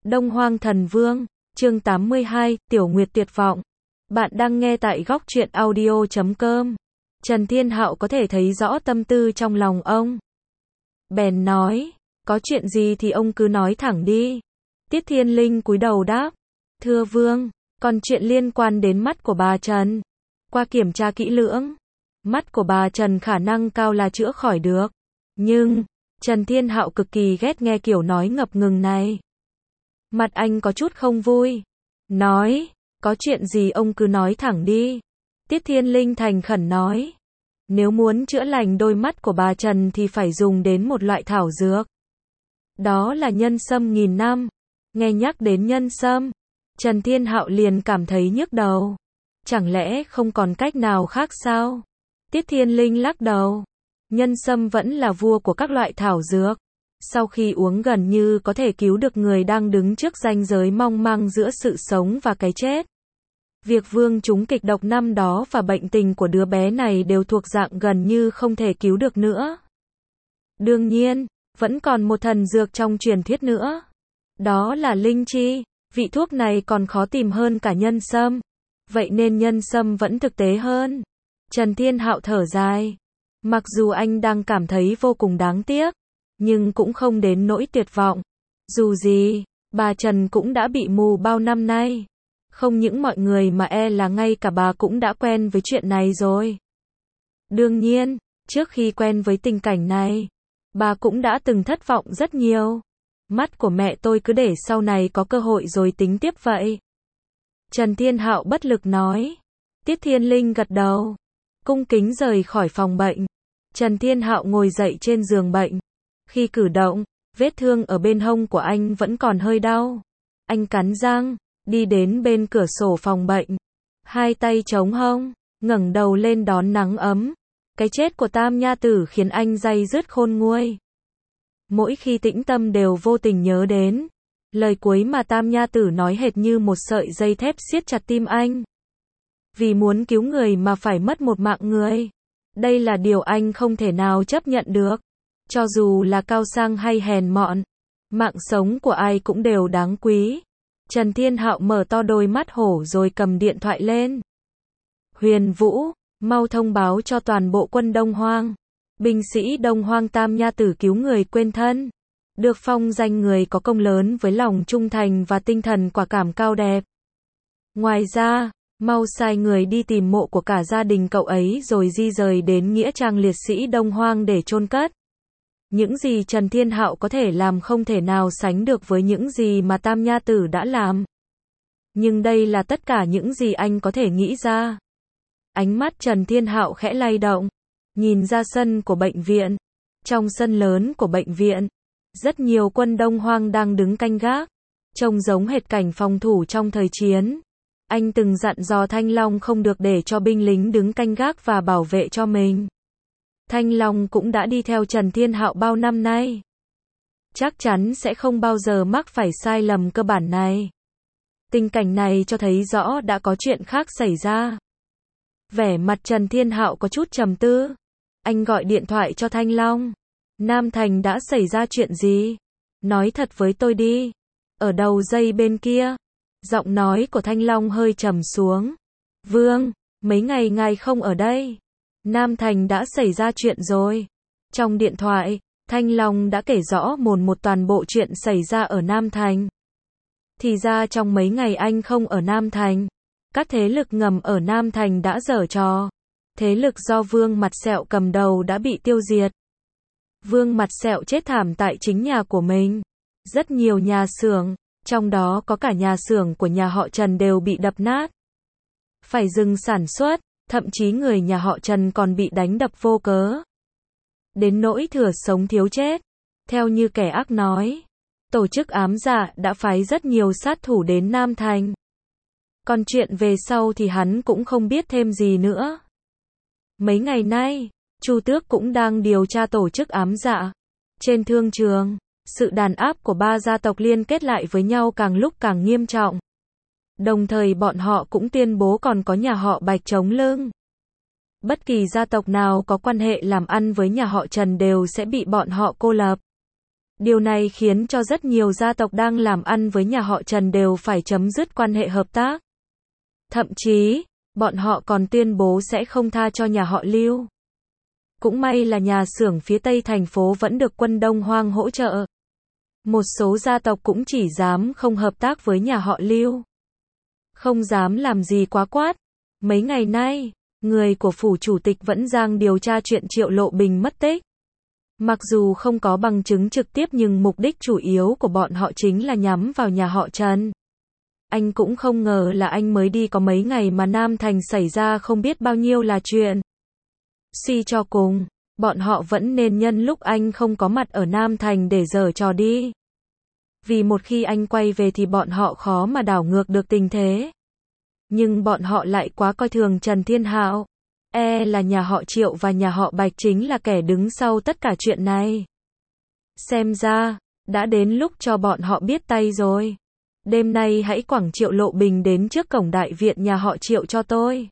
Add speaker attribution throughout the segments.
Speaker 1: Đông Hoang Thần Vương, chương 82, Tiểu Nguyệt tuyệt vọng. Bạn đang nghe tại góc truyện audio.com. Trần Thiên Hạo có thể thấy rõ tâm tư trong lòng ông. Bèn nói, có chuyện gì thì ông cứ nói thẳng đi. Tiết Thiên Linh cúi đầu đáp, thưa Vương, còn chuyện liên quan đến mắt của bà Trần. Qua kiểm tra kỹ lưỡng, mắt của bà Trần khả năng cao là chữa khỏi được. Nhưng, Trần Thiên Hạo cực kỳ ghét nghe kiểu nói ngập ngừng này. Mặt anh có chút không vui. Nói, có chuyện gì ông cứ nói thẳng đi. Tiết Thiên Linh thành khẩn nói. Nếu muốn chữa lành đôi mắt của bà Trần thì phải dùng đến một loại thảo dược. Đó là nhân sâm nghìn năm. Nghe nhắc đến nhân sâm, Trần Thiên Hạo liền cảm thấy nhức đầu. Chẳng lẽ không còn cách nào khác sao? Tiết Thiên Linh lắc đầu. Nhân sâm vẫn là vua của các loại thảo dược. Sau khi uống gần như có thể cứu được người đang đứng trước ranh giới mong manh giữa sự sống và cái chết. Việc Vương trúng kịch độc năm đó và bệnh tình của đứa bé này đều thuộc dạng gần như không thể cứu được nữa. Đương nhiên, vẫn còn một thần dược trong truyền thuyết nữa. Đó là linh chi. Vị thuốc này còn khó tìm hơn cả nhân sâm. Vậy nên nhân sâm vẫn thực tế hơn. Trần Thiên Hạo thở dài. Mặc dù anh đang cảm thấy vô cùng đáng tiếc, nhưng cũng không đến nỗi tuyệt vọng. Dù gì, bà Trần cũng đã bị mù bao năm nay. Không những mọi người mà là ngay cả bà cũng đã quen với chuyện này rồi. Đương nhiên, trước khi quen với tình cảnh này, bà cũng đã từng thất vọng rất nhiều. Mắt của mẹ tôi cứ để sau này có cơ hội rồi tính tiếp vậy. Trần Thiên Hạo bất lực nói. Tiết Thiên Linh gật đầu, cung kính rời khỏi phòng bệnh. Trần Thiên Hạo ngồi dậy trên giường bệnh. Khi cử động, vết thương ở bên hông của anh vẫn còn hơi đau. Anh cắn răng, đi đến bên cửa sổ phòng bệnh. Hai tay chống hông, ngẩng đầu lên đón nắng ấm. Cái chết của Tam Nha Tử khiến anh day dứt khôn nguôi. Mỗi khi tĩnh tâm đều vô tình nhớ đến. Lời cuối mà Tam Nha Tử nói hệt như một sợi dây thép siết chặt tim anh. Vì muốn cứu người mà phải mất một mạng người. Đây là điều anh không thể nào chấp nhận được. Cho dù là cao sang hay hèn mọn, mạng sống của ai cũng đều đáng quý. Trần Thiên Hạo mở to đôi mắt hổ rồi cầm điện thoại lên. Huyền Vũ, mau thông báo cho toàn bộ quân Đông Hoang. Binh sĩ Đông Hoang Tam Nha Tử cứu người quên thân. Được phong danh người có công lớn với lòng trung thành và tinh thần quả cảm cao đẹp. Ngoài ra, mau sai người đi tìm mộ của cả gia đình cậu ấy rồi di rời đến nghĩa trang liệt sĩ Đông Hoang để chôn cất. Những gì Trần Thiên Hạo có thể làm không thể nào sánh được với những gì mà Tam Nha Tử đã làm. Nhưng đây là tất cả những gì anh có thể nghĩ ra. Ánh mắt Trần Thiên Hạo khẽ lay động, nhìn ra sân của bệnh viện. Trong sân lớn của bệnh viện, rất nhiều quân Đông Hoang đang đứng canh gác, trông giống hệt cảnh phòng thủ trong thời chiến. Anh từng dặn dò Thanh Long không được để cho binh lính đứng canh gác và bảo vệ cho mình. Thanh Long cũng đã đi theo Trần Thiên Hạo bao năm nay. Chắc chắn sẽ không bao giờ mắc phải sai lầm cơ bản này. Tình cảnh này cho thấy rõ đã có chuyện khác xảy ra. Vẻ mặt Trần Thiên Hạo có chút trầm tư. Anh gọi điện thoại cho Thanh Long. Nam Thành đã xảy ra chuyện gì? Nói thật với tôi đi. Ở đầu dây bên kia, giọng nói của Thanh Long hơi trầm xuống. Vương, mấy ngày ngài không ở đây. Nam Thành đã xảy ra chuyện rồi. Trong điện thoại, Thanh Long đã kể rõ một toàn bộ chuyện xảy ra ở Nam Thành. Thì ra trong mấy ngày anh không ở Nam Thành, các thế lực ngầm ở Nam Thành đã giở trò. Thế lực do Vương Mặt Sẹo cầm đầu đã bị tiêu diệt. Vương Mặt Sẹo chết thảm tại chính nhà của mình. Rất nhiều nhà xưởng, trong đó có cả nhà xưởng của nhà họ Trần đều bị đập nát. Phải dừng sản xuất, thậm chí người nhà họ Trần còn bị đánh đập vô cớ. Đến nỗi thừa sống thiếu chết. Theo như kẻ ác nói, tổ chức ám dạ đã phái rất nhiều sát thủ đến Nam Thành. Còn chuyện về sau thì hắn cũng không biết thêm gì nữa. Mấy ngày nay, Chu Tước cũng đang điều tra tổ chức ám dạ. Trên thương trường, sự đàn áp của ba gia tộc liên kết lại với nhau càng lúc càng nghiêm trọng. Đồng thời bọn họ cũng tuyên bố còn có nhà họ Bạch chống lưng. Bất kỳ gia tộc nào có quan hệ làm ăn với nhà họ Trần đều sẽ bị bọn họ cô lập. Điều này khiến cho rất nhiều gia tộc đang làm ăn với nhà họ Trần đều phải chấm dứt quan hệ hợp tác. Thậm chí, bọn họ còn tuyên bố sẽ không tha cho nhà họ Lưu. Cũng may là nhà xưởng phía tây thành phố vẫn được quân Đông Hoang hỗ trợ. Một số gia tộc cũng chỉ dám không hợp tác với nhà họ Lưu. Không dám làm gì quá quát. Mấy ngày nay, người của phủ chủ tịch vẫn đang điều tra chuyện Triệu Lộ Bình mất tích. Mặc dù không có bằng chứng trực tiếp nhưng mục đích chủ yếu của bọn họ chính là nhắm vào nhà họ Trần. Anh cũng không ngờ là anh mới đi có mấy ngày mà Nam Thành xảy ra không biết bao nhiêu là chuyện. Suy cho cùng, bọn họ vẫn nên nhân lúc anh không có mặt ở Nam Thành để giở trò đi. Vì một khi anh quay về thì bọn họ khó mà đảo ngược được tình thế. Nhưng bọn họ lại quá coi thường Trần Thiên Hạo. Là nhà họ Triệu và nhà họ Bạch chính là kẻ đứng sau tất cả chuyện này. Xem ra, đã đến lúc cho bọn họ biết tay rồi. Đêm nay hãy quẳng Triệu Lộ Bình đến trước cổng đại viện nhà họ Triệu cho tôi.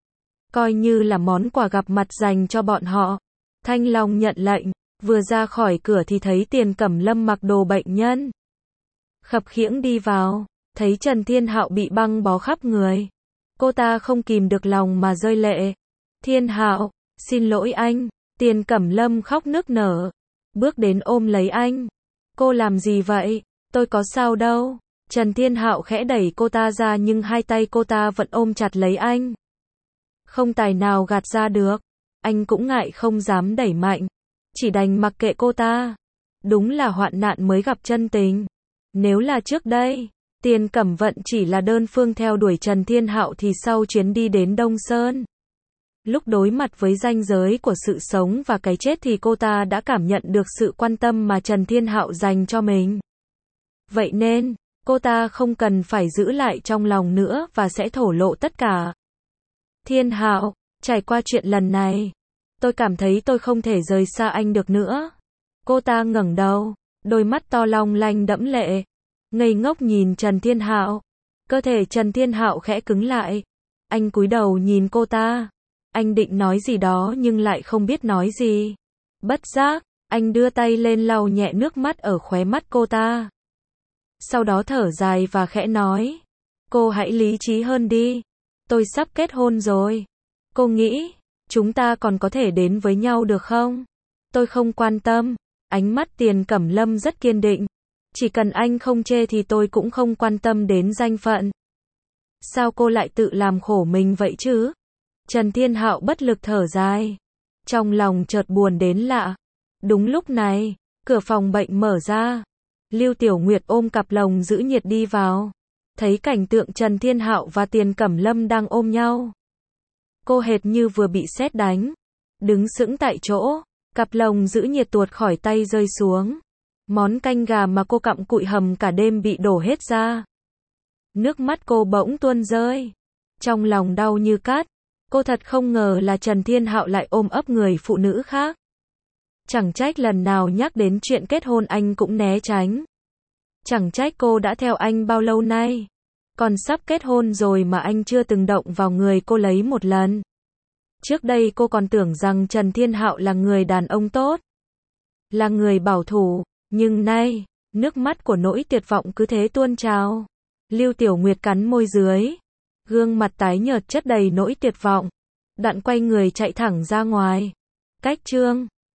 Speaker 1: Coi như là món quà gặp mặt dành cho bọn họ. Thanh Long nhận lệnh, vừa ra khỏi cửa thì thấy Tiền Cẩm Lâm mặc đồ bệnh nhân. Khập khiễng đi vào, thấy Trần Thiên Hạo bị băng bó khắp người. Cô ta không kìm được lòng mà rơi lệ. Thiên Hạo, xin lỗi anh. Tiền Cẩm Lâm khóc nức nở. Bước đến ôm lấy anh. Cô làm gì vậy? Tôi có sao đâu. Trần Thiên Hạo khẽ đẩy cô ta ra nhưng hai tay cô ta vẫn ôm chặt lấy anh. Không tài nào gạt ra được. Anh cũng ngại không dám đẩy mạnh. Chỉ đành mặc kệ cô ta. Đúng là hoạn nạn mới gặp chân tình. Nếu là trước đây, Tiền Cẩm Vận chỉ là đơn phương theo đuổi Trần Thiên Hạo thì sau chuyến đi đến Đông Sơn. Lúc đối mặt với ranh giới của sự sống và cái chết thì cô ta đã cảm nhận được sự quan tâm mà Trần Thiên Hạo dành cho mình. Vậy nên, cô ta không cần phải giữ lại trong lòng nữa và sẽ thổ lộ tất cả. Thiên Hạo, trải qua chuyện lần này, tôi cảm thấy tôi không thể rời xa anh được nữa. Cô ta ngẩng đầu, đôi mắt to long lanh đẫm lệ, ngây ngốc nhìn Trần Thiên Hạo. Cơ thể Trần Thiên Hạo khẽ cứng lại. Anh cúi đầu nhìn cô ta. Anh định nói gì đó nhưng lại không biết nói gì. Bất giác, anh đưa tay lên lau nhẹ nước mắt ở khóe mắt cô ta. Sau đó thở dài và khẽ nói. Cô hãy lý trí hơn đi. Tôi sắp kết hôn rồi. Cô nghĩ, chúng ta còn có thể đến với nhau được không? Tôi không quan tâm. Ánh mắt Tiền Cẩm Lâm rất kiên định. Chỉ cần anh không chê thì tôi cũng không quan tâm đến danh phận. Sao cô lại tự làm khổ mình vậy chứ? Trần Thiên Hạo bất lực thở dài. Trong lòng chợt buồn đến lạ. Đúng lúc này, cửa phòng bệnh mở ra. Lưu Tiểu Nguyệt ôm cặp lồng giữ nhiệt đi vào. Thấy cảnh tượng Trần Thiên Hạo và Tiền Cẩm Lâm đang ôm nhau. Cô hệt như vừa bị sét đánh. Đứng sững tại chỗ, cặp lồng giữ nhiệt tuột khỏi tay rơi xuống. Món canh gà mà cô cặm cụi hầm cả đêm bị đổ hết ra. Nước mắt cô bỗng tuôn rơi. Trong lòng đau như cắt. Cô thật không ngờ là Trần Thiên Hạo lại ôm ấp người phụ nữ khác. Chẳng trách lần nào nhắc đến chuyện kết hôn anh cũng né tránh. Chẳng trách cô đã theo anh bao lâu nay. Còn sắp kết hôn rồi mà anh chưa từng động vào người cô lấy một lần. Trước đây cô còn tưởng rằng Trần Thiên Hạo là người đàn ông tốt. Là người bảo thủ. Nhưng nay, nước mắt của nỗi tuyệt vọng cứ thế tuôn trào. Lưu Tiểu Nguyệt cắn môi dưới. Gương mặt tái nhợt chất đầy nỗi tuyệt vọng. Đoạn quay người chạy thẳng ra ngoài. Cách chương